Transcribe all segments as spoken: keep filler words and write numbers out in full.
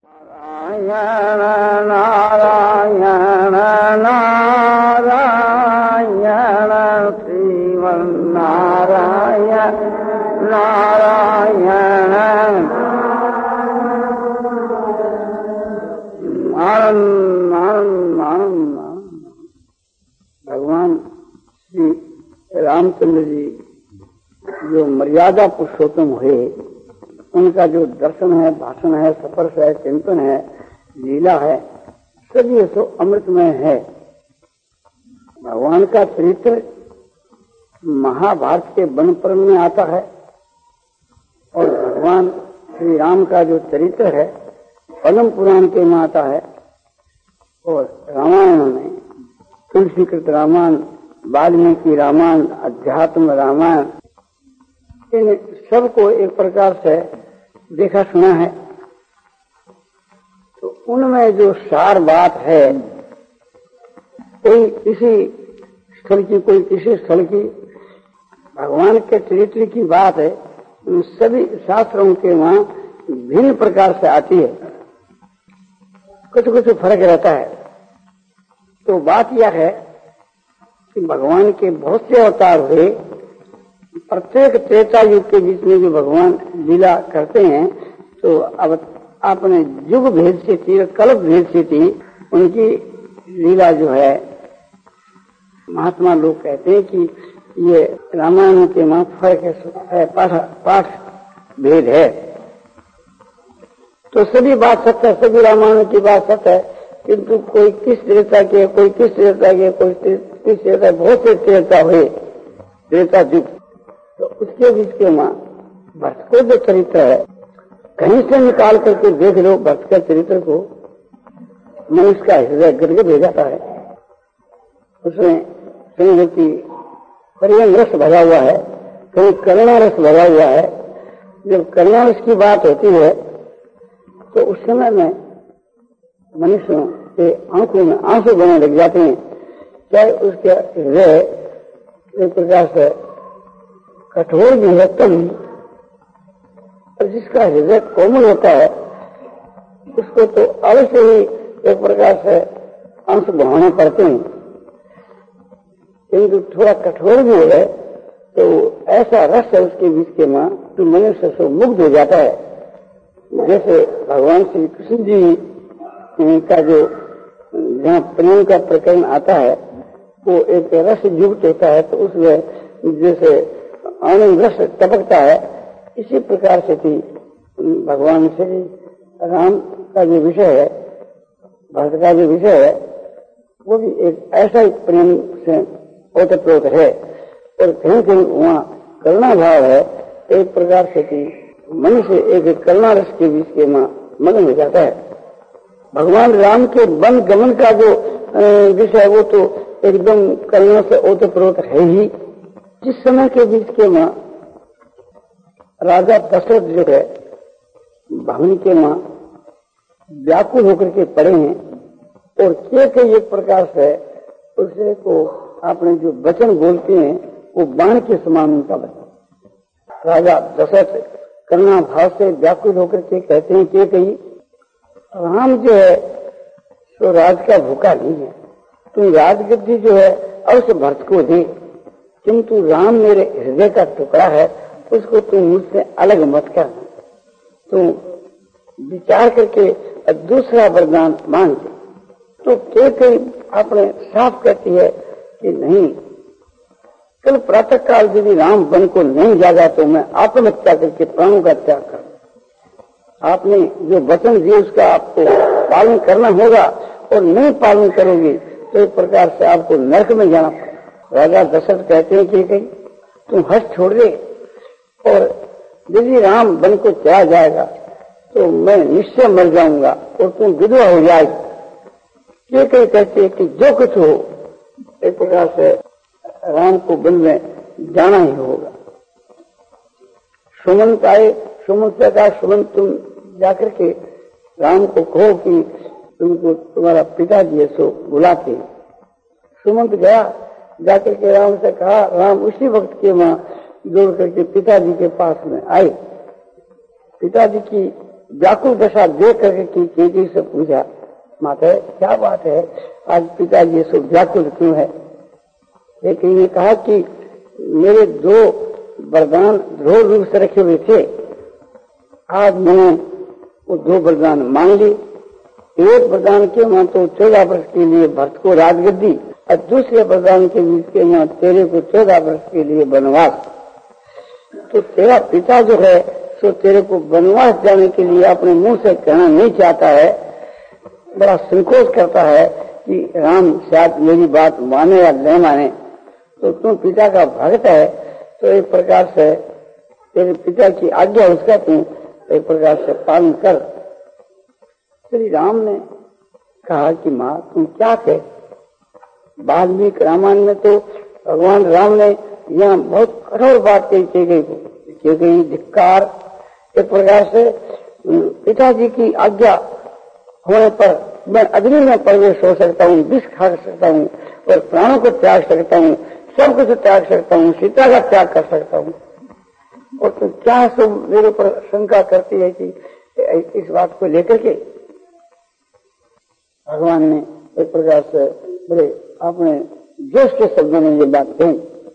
नारायण नारायण नारायण श्रीमन्नारायण नारायण आनंद आनंद आनंद। भगवान श्री रामचंद्र जी जो मर्यादा पुरुषोत्तम हुए, उनका जो दर्शन है, भाषण है, स्पर्श है, चिंतन है, लीला है, सभी सो अमृतमय है। भगवान का चरित्र महाभारत के वन पर्व में आता है और भगवान श्री राम का जो चरित्र है पद्म पुराण के में आता है और रामायण में तुलसीकृत रामायण, वाल्मीकि रामायण, अध्यात्म रामायण, इन सबको एक प्रकार से देखा सुना है। तो उनमें जो सार बात है, कोई किसी स्थल की, कोई किसी स्थल की, भगवान के चरित्र की बात है, उन सभी शास्त्रों के वहां भिन्न प्रकार से आती है, कुछ कुछ फर्क रहता है। तो बात यह है कि भगवान के बहुत से अवतार हुए, प्रत्येक त्रेता युग के बीच में जो भगवान लीला करते हैं, तो अब आपने युग भेद से थी, कल्प भेद से थी, उनकी लीला जो है, महात्मा लोग कहते हैं कि ये रामायण के मां फर्क है, पाठ पाठ भेद है। तो सभी बात सत्य है, सभी रामायण की बात सत्य है, किंतु कोई किस त्रेता के, कोई किस त्रेता के, कोई किस त्रेता, बहुत से त्रेता हुए, त्रेता युग। तो उसके बीच के मां भक्त को जो चरित्र है, कहीं से निकाल करके देख लो भक्त के चरित्र को, मनुष्य का हृदय गदगद हो जाता है। उसमें कहीं कि प्रेम रस भरा हुआ है, कहीं करुणा रस भरा हुआ है। जब करुणा रस की बात होती है तो उस समय में मनुष्यों के आंखों में आंसू बहने लग जाते हैं, चाहे उसके हृदय एक प्रकार से कठोर भी है तब, और जिसका हृदय कोमल होता है उसको तो अवश्य ही एक प्रकार से आंसू बहाने पड़ते हैं, किंतु थोड़ा कठोर भी है तो ऐसा रस है उसके बीच के मां तो मनुष्य से मुग्ध हो जाता है। जैसे भगवान श्री कृष्ण जी का जो जहाँ प्रेम का प्रकरण आता है, वो एक रस युक्त होता है, तो उसमें जैसे आनंद रस टपकता है, इसी प्रकार से थी भगवान श्री राम का जो विषय है, भक्त का जो विषय है, वो भी एक ऐसा ही प्रेम से ओतप्रोत है, और कहीं कहीं वहाँ करुणा भाव है। एक प्रकार से थी मनुष्य एक करुणा रस के बीच के मां मगन हो जाता है। भगवान राम के वन गमन का जो विषय, वो तो एकदम करुणा से ओतप्रोत है ही। जिस समय के बीच के मां राजा दशरथ जो है भवन के मां व्याकुल होकर के पड़े हैं, और के के एक प्रकार से उससे को आपने जो वचन बोलते हैं वो बाण के समान उनका वचन। राजा दशरथ करुणा भाव से व्याकुल होकर के कहते हैं कि कहीं राम जो है तो राज का भूखा नहीं है, तुम राजगद्दी जो है अवश्य भरत को दे, किंतु राम मेरे हृदय का टुकड़ा है, उसको तुम मुझसे अलग मत कर। तुम विचार करके दूसरा वरदान मांगे। तो के कई आपने साफ कहती है कि नहीं, कल प्रातः काल यदि राम वन को नहीं जागा तो मैं आत्महत्या करके प्राणों का त्याग कर। आपने जो वचन दिए उसका आपको पालन करना होगा, और नहीं पालन करोगे तो एक प्रकार से आपको नरक में जाना पड़ेगा। राजा दशरथ कहते हैं कि कहीं तुम हर्ष छोड़ दे, और यदि राम वन को चला जाएगा तो मैं निश्चय मर जाऊंगा और तुम विधवा हो जाएगी। ये कहीं कहते हैं कि जो कुछ हो एक प्रकार से राम को वन में जाना ही होगा। सुमंत आए, सुमंत से कहा सुमंत तुम जाकर के राम को कहो कि तुमको तुम्हारा पिताजी है सो बुलाते। सुमंत गया, जाकर के राम से कहा। राम उसी वक्त के वहां दौड़ करके पिताजी के पास में आए। पिताजी की व्याकुल दशा देख करके की केजी से पूछा, माता क्या बात है, आज पिताजी सो व्याकुल क्यों है? लेकिन ने कहा कि मेरे दो वरदान दृढ़ रूप से रखे हुए थे, आज मैंने वो दो वरदान मांग ली। एक वरदान के वहां तो चौदह वर्ष के लिए भरत को राजगद्दी, और दूसरे वरदान के के यहाँ तेरे को चौदह वर्ष के लिए वनवास। तो तेरा पिता जो है सो तेरे को वनवास जाने के लिए अपने मुंह से कहना नहीं चाहता है, बड़ा संकोच करता है कि राम शायद मेरी बात माने या नहीं माने। तो तुम पिता का भक्त है तो एक प्रकार से तेरे पिता की आज्ञा उसका तुम एक प्रकार से पालन कर। श्री राम ने कहा कि माँ तुम क्या कहे? वाल्मीकि रामायण में तो भगवान राम ने यहाँ बहुत कठोर बात कही की गई की गई धिक्कार। एक प्रकार से पिताजी की आज्ञा होने पर मैं अग्नि में प्रवेश हो सकता हूँ, विष खा सकता हूँ और प्राणों को त्याग सकता हूँ, सब कुछ त्याग सकता हूँ, सीता का त्याग कर सकता हूँ। और तो क्या सब मेरे ऊपर शंका करती है कि इस बात को लेकर के भगवान ने एक प्रकार से बड़े अपने जोश के शब्दों में ये बात कही।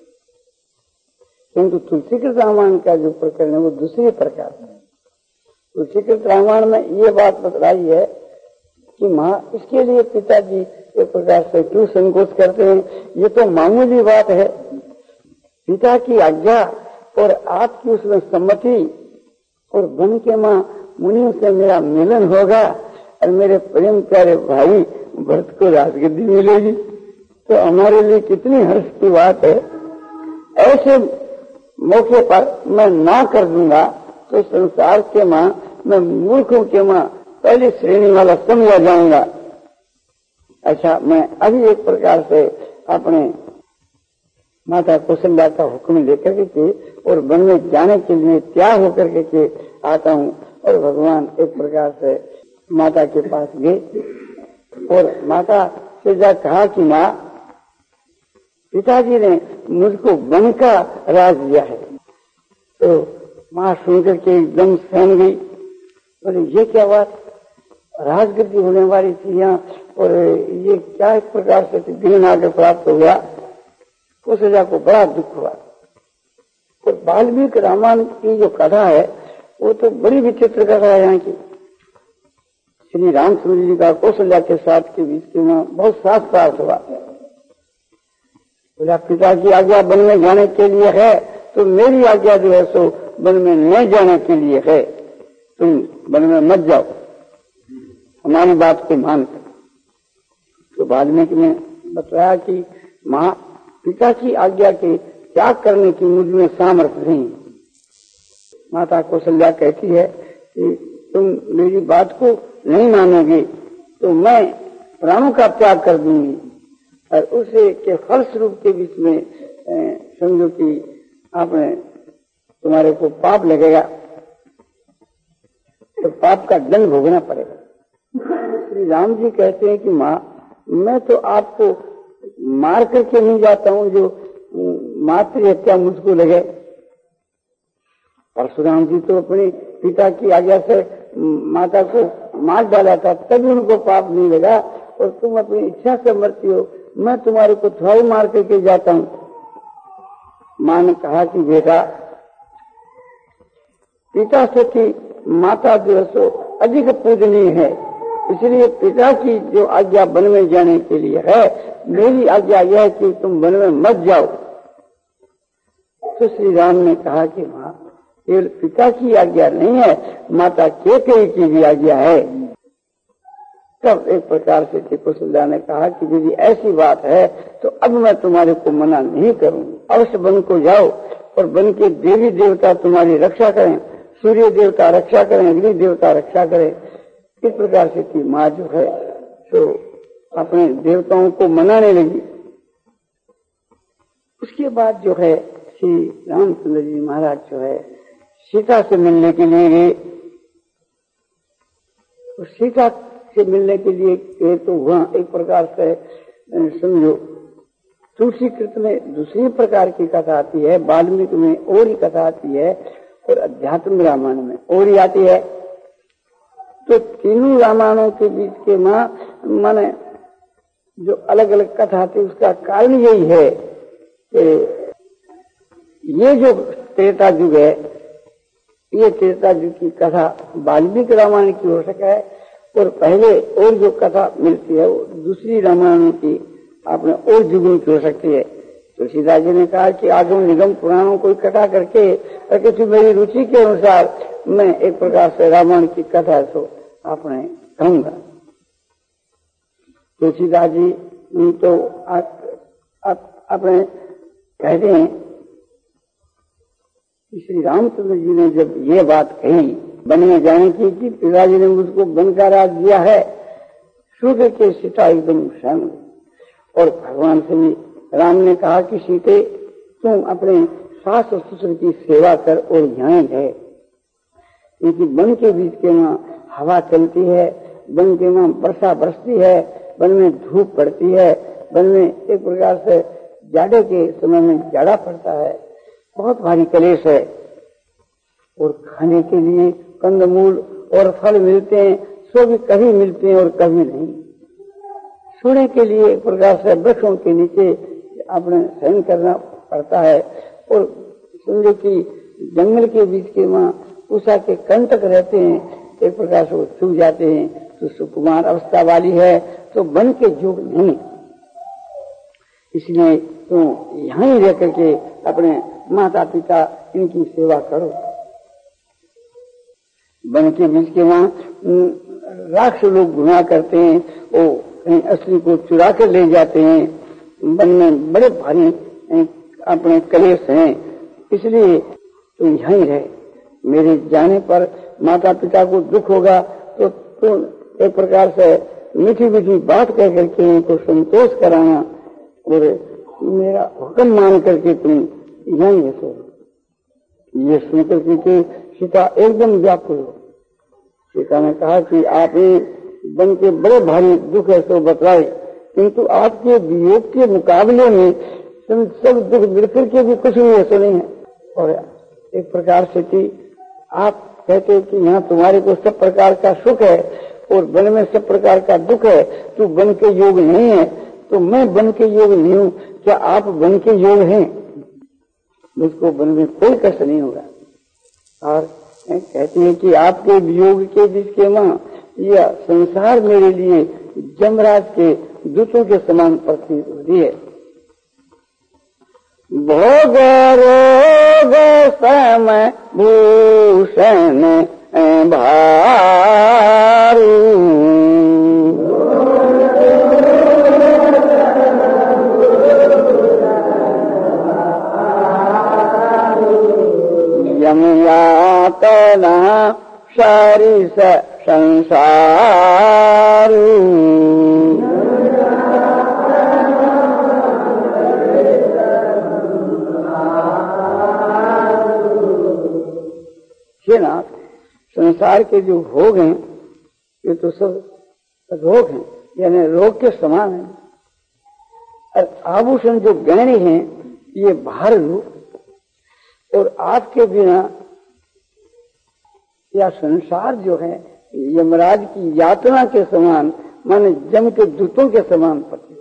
किंतु तुलसीकृत रामायण का जो प्रकरण है वो दूसरे प्रकार है। तुलसीकृत रामायण में ये बात बतलाई है कि माँ इसके लिए पिताजी एक प्रकार से क्यों संकोच करते हैं? ये तो मामूली बात है, पिता की आज्ञा और आपकी उसमें सम्मति और बन के माँ मुनियों से मेरा मिलन होगा और मेरे प्रेम प्यारे भाई भरत को राजगद्दी मिलेगी, तो हमारे लिए कितनी हर्ष की बात है। ऐसे मौके पर मैं ना कर दूंगा तो संसार के माँ मैं मूर्खों के माँ पहली श्रेणी वाला समझा जाऊंगा। अच्छा, मैं अभी एक प्रकार से अपने माता कौशल्या का हुक्म लेकर के और वन में जाने के लिए तैयार होकर के आता हूँ। और भगवान एक प्रकार से माता के पास गए और माता से जा कहा कि माँ पिताजी ने मुझको वन का राज दिया है। तो माँ सुनकर के एकदम सहम गई, बोले ये क्या बात, राजगद्दी होने वाली थी यहाँ और ये क्या एक प्रकार से दिन आगे प्राप्त हो गया। कौशल्या को बड़ा दुख हुआ। और वाल्मीकि रामायण की जो कथा है वो तो बड़ी विचित्र कथा है यहाँ की। श्री रामचंद्र जी का कौशल्या के साथ के बीच में बहुत साथ प्राप्त हुआ। बोला पिता की आज्ञा वन में जाने के लिए है तो मेरी आज्ञा जो है सो वन में नहीं जाने के लिए है, तुम वन में मत जाओ, हमारी बात को मान कर। तो वाल्मीकि ने बताया कि माँ पिता की आज्ञा के त्याग करने की मुझ में सामर्थ्य नहीं। माता कौशल्या कहती है कि तुम मेरी बात को नहीं मानोगे तो मैं प्राणों का त्याग कर दूंगी और उसे के फलस्वरूप के बीच में समझो कि आपने तुम्हारे को पाप लगेगा तो पाप का दंड भोगना पड़ेगा। श्री राम जी कहते हैं कि माँ मैं तो आपको मार करके नहीं जाता हूँ जो मातृ हत्या मुझको लगे। परशुराम जी तो अपने पिता की आज्ञा से माता को मार डाला था तभी उनको पाप नहीं लगा, और तुम अपनी इच्छा से मरती हो, मैं तुम्हारे को थोड़ा मार करके जाता हूँ। माँ ने कहा कि बेटा पिता से की माता जो है सो अधिक पूजनीय है, इसलिए पिता की जो आज्ञा वन में जाने के लिए है, मेरी आज्ञा यह है कि तुम वन में मत जाओ। तो श्री राम ने कहा कि माँ केवल पिता की आज्ञा नहीं है, माता कैकेयी की भी आज्ञा है। तब एक प्रकार से कौशल्या ने कहा कि यदि ऐसी बात है तो अब मैं तुम्हारे को मना नहीं करूंगी, अवश्य वन को जाओ और वन के देवी देवता तुम्हारी रक्षा करें, सूर्य देवता रक्षा करें, अग्नि देवता रक्षा करें। इस प्रकार से की माँ जो है तो अपने देवताओं को मनाने लगी। उसके बाद जो है श्री रामचंद्र जी महाराज जो है सीता से मिलने के लिए गए। सीता से मिलने के लिए गए तो वहाँ एक प्रकार से समझो तुलसीकृत में दूसरी प्रकार की कथा आती है, वाल्मीकि में और ही कथा आती है और अध्यात्म रामायण में और ही आती है। तो तीनों रामायणों के बीच के माँ माने जो अलग अलग कथा थी उसका कारण यही है कि ये जो त्रेता युग है, ये त्रेता युग की कथा वाल्मीकि रामायण की हो सका है, और पहले और जो कथा मिलती है वो दूसरी रामायणों की आपने और युगों की हो सकती है। तुलसीदास जी ने कहा कि आगम निगम पुराणों को इकट्ठा करके किसी मेरी रुचि के अनुसार मैं एक प्रकार से रामायण की कथा तो आपने कहूंगा। तुलसीदास जी तो अपने कहते हैं कि श्री रामचंद्र जी ने जब ये बात कही वन में जाने की कि पिताजी ने मुझको वन का राज दिया है, सूर्य के सीता एकदम सहम, और भगवान से भी राम ने कहा कि सीते तुम अपने सास और ससुर की सेवा कर और यहाँ रहे, क्योंकि वन के बीच के वहाँ हवा चलती है, वन के वहाँ वर्षा बरसती है, वन में धूप पड़ती है, वन में एक प्रकार से जाड़े के समय में जाड़ा पड़ता है, बहुत भारी कलेश है, और खाने के लिए कंदमूल और फल मिलते हैं, सो भी कभी मिलते हैं और कभी नहीं। सोने के लिए एक प्रकार से वृक्षों के नीचे अपने सहन करना पड़ता है, और समझो कि जंगल के बीच के वहाँ उषा के कंटक रहते हैं, एक प्रकार से वो छू जाते हैं, तो सुकुमार अवस्था वाली है तो वन के योग नहीं, इसलिए तो यहाँ ही रह करके अपने माता पिता इनकी सेवा करो। वन के बीच के वहाँ राक्षस लोग गुनाह करते हैं, वो कहीं असली को चुरा कर ले जाते हैं, वन में बड़े भारी अपने कलेश हैं, इसलिए तुम यहीं रहे। मेरे जाने पर माता पिता को दुख होगा तो तुम एक प्रकार से मीठी मीठी बात कह करके उनको संतोष कराना, और मेरा हुक्म मान करके तुम यहीं रहो। ये सुनकर के सीता एकदम व्याकुल हो। सीता ने कहा कि आप वन के बड़े भारी दुख है तो बतलाए, किंतु आपके वियोग के मुकाबले में सब दुख मिलकर के भी कुछ भी ऐसा नहीं है। और एक प्रकार से कि आप कहते हैं कि यहाँ तुम्हारे को सब प्रकार का सुख है और वन में सब प्रकार का दुख है, तो वन के योग नहीं है, तो मैं वन के योग नहीं हूँ, क्या आप वन के योग हैं? मुझको वन में कोई कष्ट नहीं होगा। और कहते हैं कि आपके वियोग के बीच के माँ यह संसार मेरे लिए जमराज के दूतों के समान प्रतीत होती है। भोग रोग समय भूषण भारू, यम यातना शारीस संसारू, नाथ संसार के जो भोग हैं ये तो सब रोग हैं, यानी रोग के समान हैं, और आभूषण जो गहने हैं ये भार लो, और आपके बिना या संसार जो है यमराज की यातना के समान, माने जम के दूतों के समान पड़ते।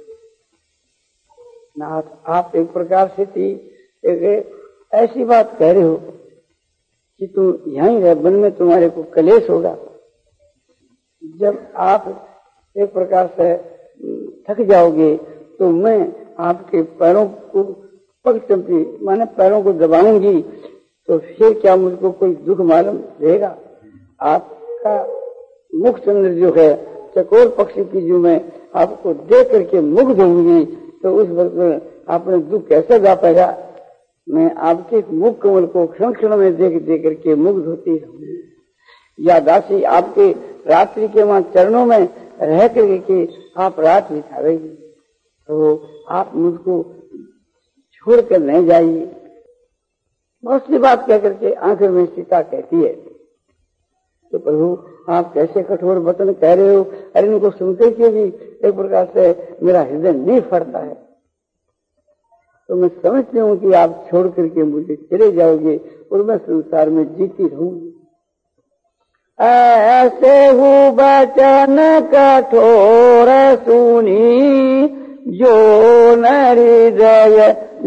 नाथ आप एक प्रकार से थी एक ऐसी बात कह रहे हो कि तुम यहीं रह, वन में तुम्हारे को कलेश होगा। जब आप एक प्रकार से थक जाओगे तो मैं आपके पैरों को पग चंपी माने पैरों को दबाऊंगी, तो फिर क्या मुझको कोई दुख मालूम रहेगा? आपका मुख चंद्र जो है चकोर पक्षी की जो मैं आपको देख करके मुग्ध होंगी, तो उस वक्त आपने दुख कैसे गा पाएगा? मैं आपके मुख कमल को क्षण क्षण में देख देख करके मुग्ध होती रहूंगी, या दासी आपके रात्रि के वहां चरणों में रह करके कि आप रात बितावेगी, तो आप मुझको छोड़कर नहीं जाइए। बहुत सी बात कह करके आंखों में सीता कहती है, तो प्रभु आप कैसे कठोर वचन कह रहे हो, अरे इनको सुनते के भी एक प्रकार से मेरा हृदय नहीं फटता है, तो मैं समझती हूँ कि आप छोड़ करके मुझे चले जाओगे और मैं संसार में जीती रहूंगी। ऐसे हु बचन कठोर सुनी जो न हृदय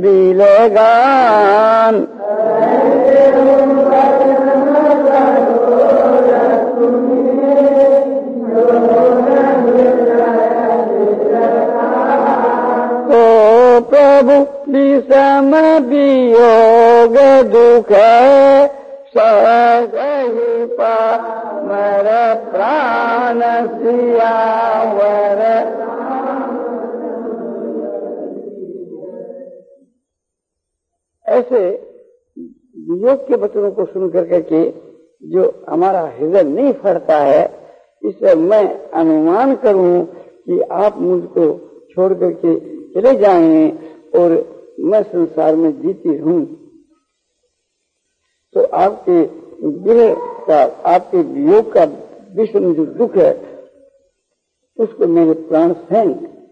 बिलगान। तो प्रभु विषम वियोग दुख सही पामर प्राण सियावर। ऐसे वियोग के वचनों को सुन करके के जो हमारा हृदय नहीं फरता है, इससे मैं अनुमान करूं कि आप मुझको छोड़ करके चले जाएंगे और मैं संसार में जीती रहूं, तो आपके विरह का, आपके वियोग का विषम जो दुख है उसको मेरे प्राण सहन।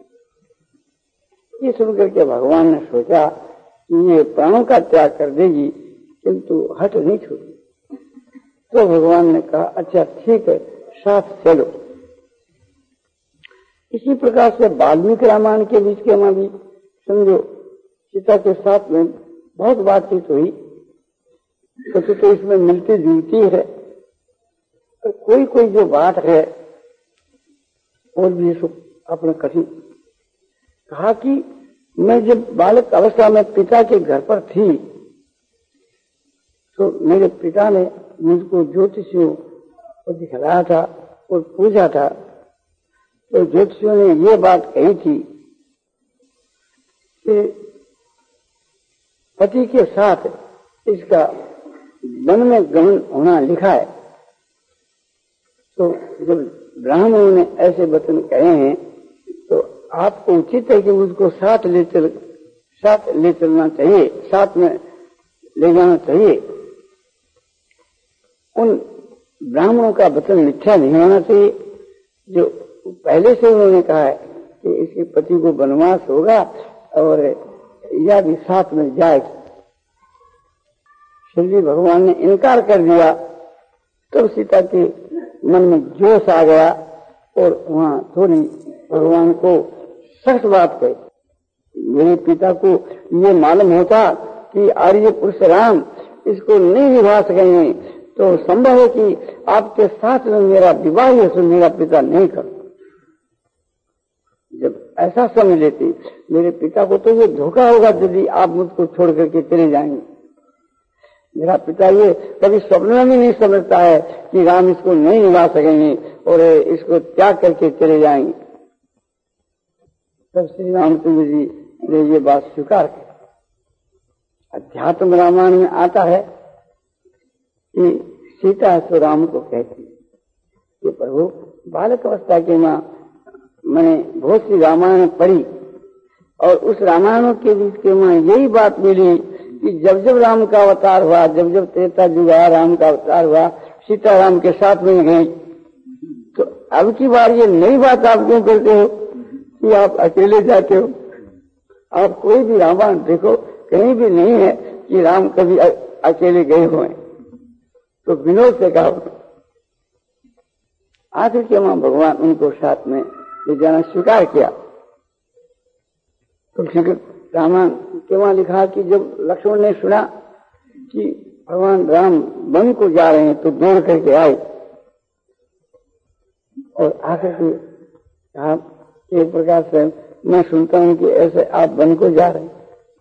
ये सुनकर के भगवान ने सोचा कि ये प्राणों का त्याग कर देगी, किंतु हट नहीं छोड़ी। तो भगवान ने कहा अच्छा ठीक है, साथ चलो। इसी प्रकार से वाल्मीकि रामायण के बीच के में भी समझो सीता के साथ में बहुत बातचीत हुई, तो, तो इसमें मिलती जुलती है। और कोई कोई जो बात है और भी अपने कठिन कहा कि मैं जब बालक अवस्था में पिता के घर पर थी, तो मेरे पिता ने मुझको ज्योतिषियों को दिखलाया था और पूछा था। तो ज्योतिषियों ने ये बात कही थी कि पति के साथ इसका वन में गमन होना लिखा है। तो जब ब्राह्मणों ने ऐसे वचन कहे हैं तो आपको उचित है कि उसको साथ ले चल साथ ले चलना चाहिए, साथ में ले जाना चाहिए। उन ब्राह्मणों का वचन मिथ्या नहीं होना चाहिए, जो पहले से उन्होंने कहा है कि इसके पति को वनवास होगा और यह भी साथ में जाएगी। श्री भगवान ने इनकार कर दिया, तो सीता के मन में जोश आ गया और वहां थोड़ी भगवान को सख्त बात कही। मेरे पिता को ये मालूम होता कि आर्य पुरुष राम इसको नहीं निभा सकेंगे, तो संभव है कि आपके साथ में मेरा विवाह है, तो मेरा पिता नहीं कर। जब ऐसा समझ लेती मेरे पिता को, तो ये धोखा होगा यदि आप मुझको छोड़ करके चले जाएंगे। मेरा पिता ये कभी स्वप्न में भी नहीं समझता है कि राम इसको नहीं निभा सकेंगे और इसको त्याग करके चले जाएंगे। तब श्री रामचंद्र जी ने ये बात स्वीकार की। अध्यात्म रामायण में आता है कि सीता तो राम को कहती कि प्रभु बालक अवस्था के माँ मैंने बहुत सी रामायण पढ़ी और उस रामायणों के बीच के माँ यही बात मिली कि जब जब राम का अवतार हुआ, जब जब त्रेता युग आया, राम का अवतार हुआ, सीता राम के साथ में गई। तो अब की बार ये नई बात आप क्यों करते हो कि आप अकेले जाते हो? आप कोई भी रामायण देखो, कहीं भी नहीं है कि राम कभी अकेले गए हुए। तो विनोद से कहा। आखिर के वहां भगवान उनको साथ में ले जाना स्वीकार किया। तो रामायण के वहां लिखा कि जब लक्ष्मण ने सुना कि भगवान राम वन को जा रहे हैं, तो दौड़ करके आए और आकर के कहा एक प्रकार से मैं सुनता हूं कि ऐसे आप वन को जा रहे हैं,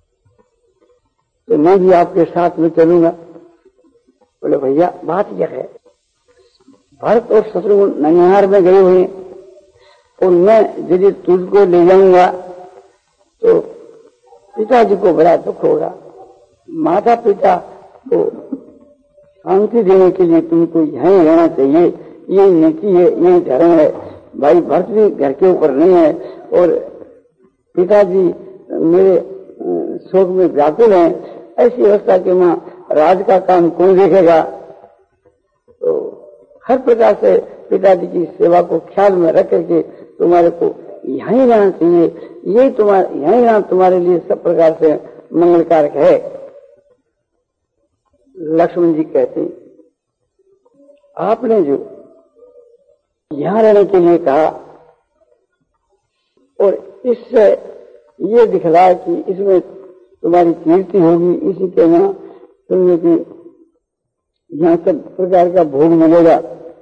तो मैं भी आपके साथ में चलूंगा। बोले भैया बात यह है, भरत और शत्रुघ्न ननिहार में गए हुए और मैं यदि तुझको ले जाऊंगा तो पिताजी को बड़ा दुख होगा। माता पिता को शांति देने के लिए तुमको यहीं रहना चाहिए, ये नीति है, ये धर्म है। भाई भरत भी घर के ऊपर नहीं है और पिताजी मेरे शोक में व्याकुल हैं। ऐसी अवस्था के मां राज का काम कौन देखेगा? तो हर प्रकार से पिताजी की सेवा को ख्याल में रख करके तुम्हारे को यहीं रहना चाहिए, यही तुम्हारे यहीं रहना तुम्हारे लिए सब प्रकार से मंगलकारक है। लक्ष्मण जी कहते आपने जो यहाँ रहने के लिए कहा और इससे ये दिखलाया कि इसमें तुम्हारी कीर्ति होगी, इसी के यहाँ तुमने की यहाँ सब प्रकार का भोग मिलेगा।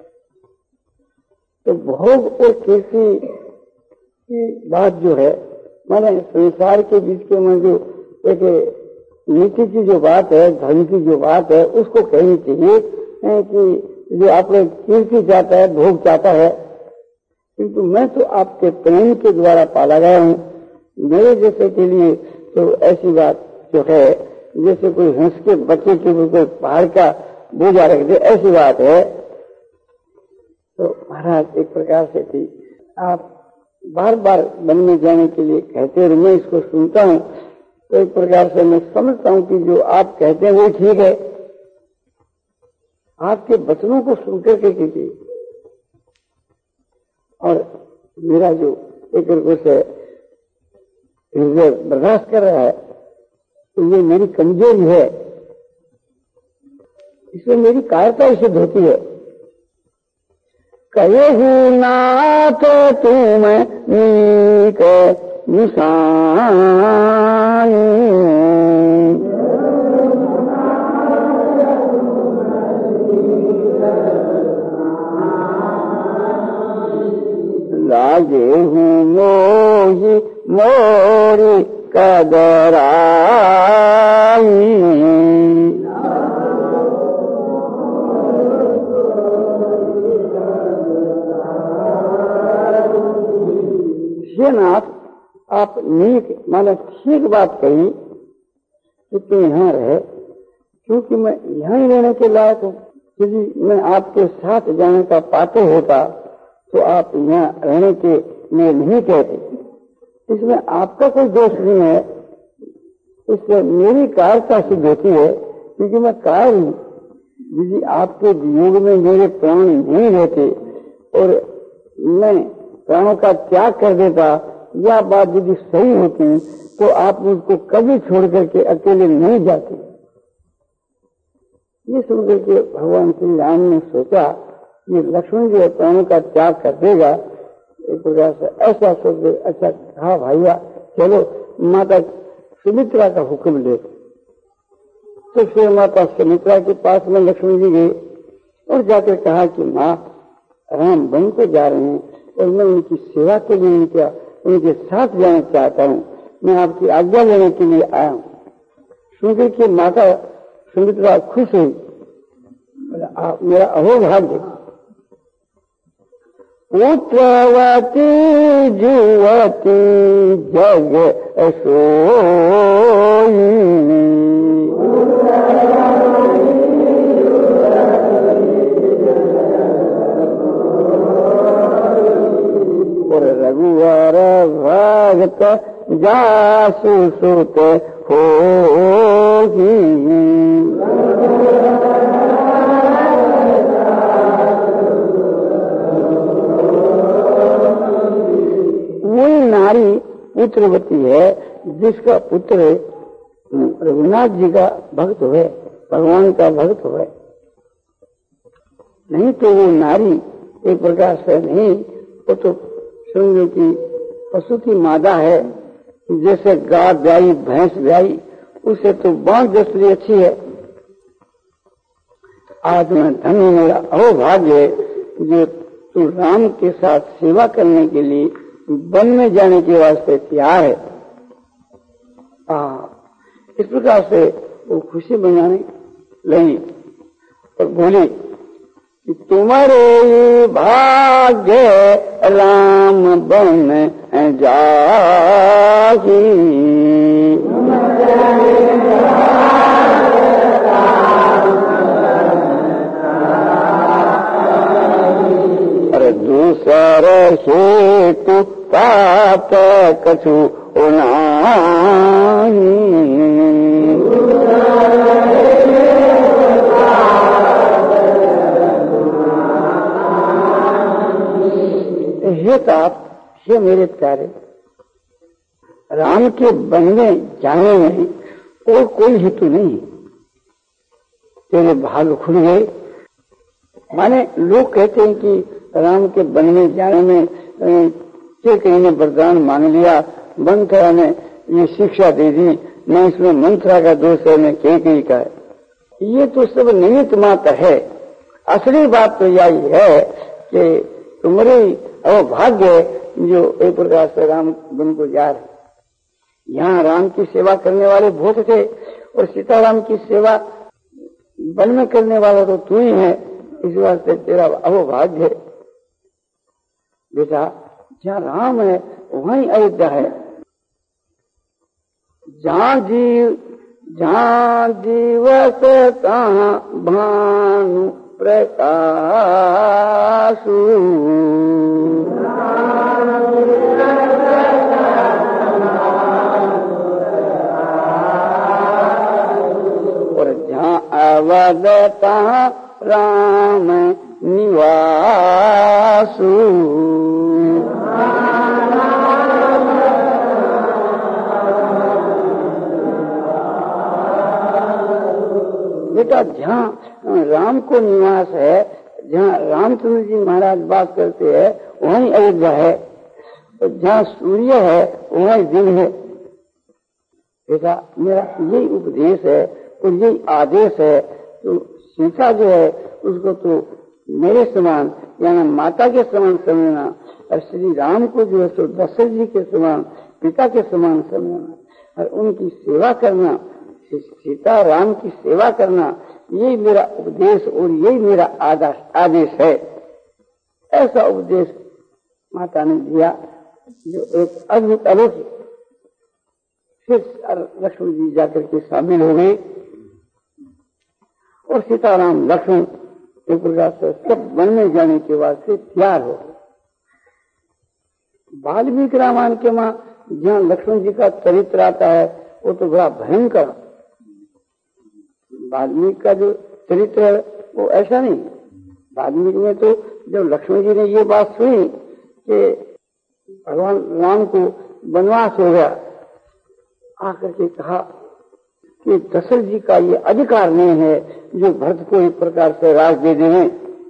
तो भोग और कीर्ति की बात जो है, माने संसार के बीच के में जो एक नीति की जो बात है, धर्म की जो बात है, उसको कहनी चाहिए कि जो आपने कीर्ति चाहता है, भोग चाहता है, किंतु मैं तो आपके प्रेम के द्वारा पाला गया हूँ। मेरे जैसे के लिए तो ऐसी बात जो है, जैसे कोई हंस के बच्चे के ऊपर पहाड़ का बोझा रख दे, ऐसी बात है। तो महाराज एक प्रकार से थी, आप बार बार वन में जाने के लिए कहते और मैं इसको सुनता हूँ, तो एक प्रकार से मैं समझता हूँ कि जो आप कहते हैं वो ठीक है। आपके वचनों को सुनकर के कीजिए। और मेरा जो एक रूप से हृदय बर्दाश्त कर रहा है, तो ये मेरी कमजोरी है, इसमें मेरी कायरता सिद्ध होती है। कहे नाथ तुम नीक निशान, लागे हूँ मोही मोरी कदराई। नाथ आप नीक माना ठीक बात कही कि तुम यहाँ रहे, क्योंकि मैं यहाँ ही रहने के लायक हूँ। यदि मैं आपके साथ जाने का पात्र होता तो आप यहाँ रहने के लिए नहीं कहते। इसमें आपका कोई दोष नहीं है, इससे मेरी कायरता सिद्ध होती है, क्योंकि मैं कायर हूँ। यदि आपके वियोग में मेरे प्राण नहीं रहते और मैं प्राणों का त्याग कर देता, यह बात यदि सही होती तो आप मुझको कभी छोड़ करके अकेले नहीं जाते। ये सुनकर के भगवान श्री राम ने सोचा ये लक्ष्मण जी प्राणों का त्याग कर देगा। एक प्रकार से ऐसा सोच, अच्छा कहा भैया चलो माता सुमित्रा का हुक्म ले। तो फिर माता सुमित्रा के पास में लक्ष्मण जी गए और जाकर कहा कि माँ राम वन को जा रहे हैं और मैं उनकी सेवा के लिए उनका उनके साथ जाना चाहता हूँ, मैं आपकी आज्ञा लेने के लिए आया हूँ। सुनकर के माता सुमित्रा खुश हुई, मेरा अहोभाग्य। पुत्रवती जुवती जग सोई, और रघुवर भक्त जासु सुत होगी। वही नारी पुत्रवती है जिसका पुत्र रघुनाथ जी का भक्त हुए, भगवान का भक्त हुए। नहीं तो वो नारी एक प्रकार से नहीं, वो तो समझो कि पशु की मादा है, जैसे गाय ब्याई भैंस ब्याई, उससे तो बांध दस्तरी अच्छी है। आज मैं धन्य मेरा अहोभाग्य जो तू राम के साथ सेवा करने के लिए वन में जाने के वास्ते तैयार है। आ, इस प्रकार से वो खुशी मनाने लगी और बोली कि तुम्हारे भाग्य राम बन जाही, अरे दूसर हेतु पाप कछु नाही। हे तात, हे मेरे प्यारे, राम के बनने जाने में और कोई हेतु नहीं। तेरे भाग खुल गए। माने लोग कहते हैं कि राम के वन में जाने में के कहीं ने वरदान मांग लिया, मंथरा ने ये शिक्षा दे दी, न इसमें मंथरा का दोष है न के कहीं का है। ये तो सब निमित्त मात्र है। असली बात तो यही है कि तुम्हारे अभाग्य जो एक प्रकार से राम वन को जा रहे। यहाँ राम की सेवा करने वाले बहुत थे और सीताराम की सेवा वन में करने वाला तो तू ही है, इस वास्ते तेरा अभाग्य है। बेटा जहाँ राम है वहीं अयोध्या है। जहाँ जीव जहाँ दिवस तहाँ भानु प्रकाशु, और जहाँ अवध तहाँ राम निवासु। बेटा जहाँ राम को निवास है, जहाँ रामचंद्र जी महाराज बात करते हैं वहीं अयोध्या है, और जहाँ सूर्य है वहीं दिन है। बेटा मेरा यही उपदेश है और यही आदेश है। तो सीता जो है उसको तो मेरे समान यानी माता के समान समझना, और श्री राम को जो है तो दशरथ जी के समान पिता के समान समझना और उनकी सेवा करना, सीता राम की सेवा करना, यही मेरा उपदेश और यही मेरा आदेश आदेश है। ऐसा उपदेश माता ने दिया जो एक अद्भुत अलौकिक। फिर लक्ष्मण जी जाकर के शामिल हो गए और सीताराम लक्ष्मण एक प्रकार से सब वन में जाने के बाद से तैयार हो गए। वाल्मीकि रामायण के मां जहाँ लक्ष्मण जी का चरित्र आता है वो तो बड़ा भयंकर। वाल्मीकि का जो चरित्र है वो ऐसा नहीं। वाल्मीकि में तो जब लक्ष्मण जी ने ये बात सुनी कि भगवान राम को वनवास हो गया, आकर के कहा कि दशरथ जी का ये अधिकार नहीं है जो भरत को एक प्रकार से राज दे देंगे।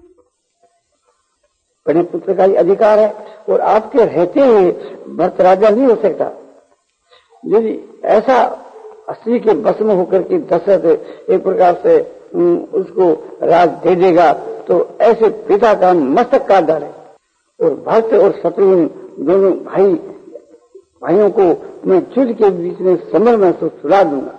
बड़े पुत्र का ये अधिकार है और आपके रहते हुए भरत राजा नहीं हो सकता। यदि ऐसा स्त्री के बस में होकर के दशरथ एक प्रकार से उसको राज दे देगा तो ऐसे पिता का मस्तक काट डाले। और भरत और शत्रुघ्न दोनों भाई भाइयों को मैं युद्ध के बीच में समर में तो सुला दूंगा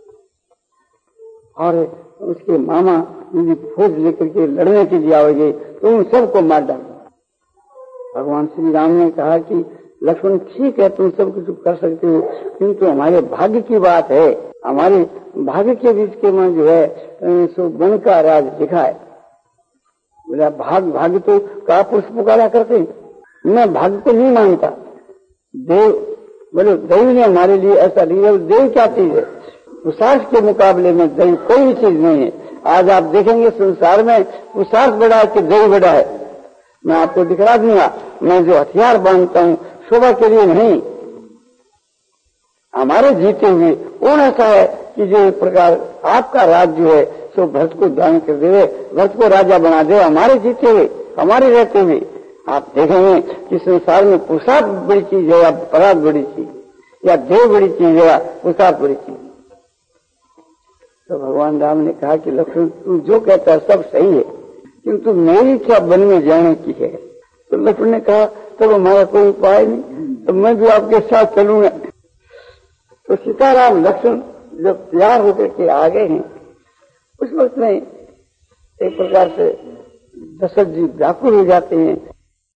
और उसके मामा यदि फौज लेकर के लड़ने के लिए आओगे तो उन सबको मार डालूंगा। भगवान श्री राम ने कहा कि लक्ष्मण ठीक है तुम सब कुछ कर सकते हो, किंतु हमारे भाग्य की बात है। हमारे भाग्य के बीच के में जो है सो वन का राज लिखा है। बोला भाग भाग्य तो का पुरुष पुकारा करते, मैं भाग्य को नहीं मानता। देव बोले देव ने हमारे लिए ऐसा लिया। देव क्या चीज है? पुरुषार्थ के मुकाबले में देव कोई चीज नहीं है। आज आप देखेंगे संसार में पुरुषार्थ बड़ा है कि देव बड़ा है। मैं आपको दिखला दूंगा, मैं जो हथियार बांधता हूँ शोभा के लिए नहीं, हमारे जीते हुए कौन ऐसा है कि जो एक प्रकार आपका राज जो है सो भरत को दान कर दे, भरत को राजा बना दे, हमारे जीते हुए हमारे रहते हुए। आप देखेंगे कि संसार में पुरुषार्थ बड़ी चीज है या पराध बड़ी चीज, या देव बड़ी चीज है या पुरुषार्थ बड़ी चीज। तो भगवान राम ने कहा कि लक्ष्मण तू जो कहता है सब सही है, किंतु मेरी इच्छा वन में जाने की है। तो लक्ष्मण ने कहा तब हमारा कोई उपाय नहीं, तो मैं भी आपके साथ चलूंगा। तो सीताराम लक्ष्मण जब तैयार होकर के आ गए हैं उस वक्त में एक प्रकार से दशरथ जी व्याकुल हो जाते हैं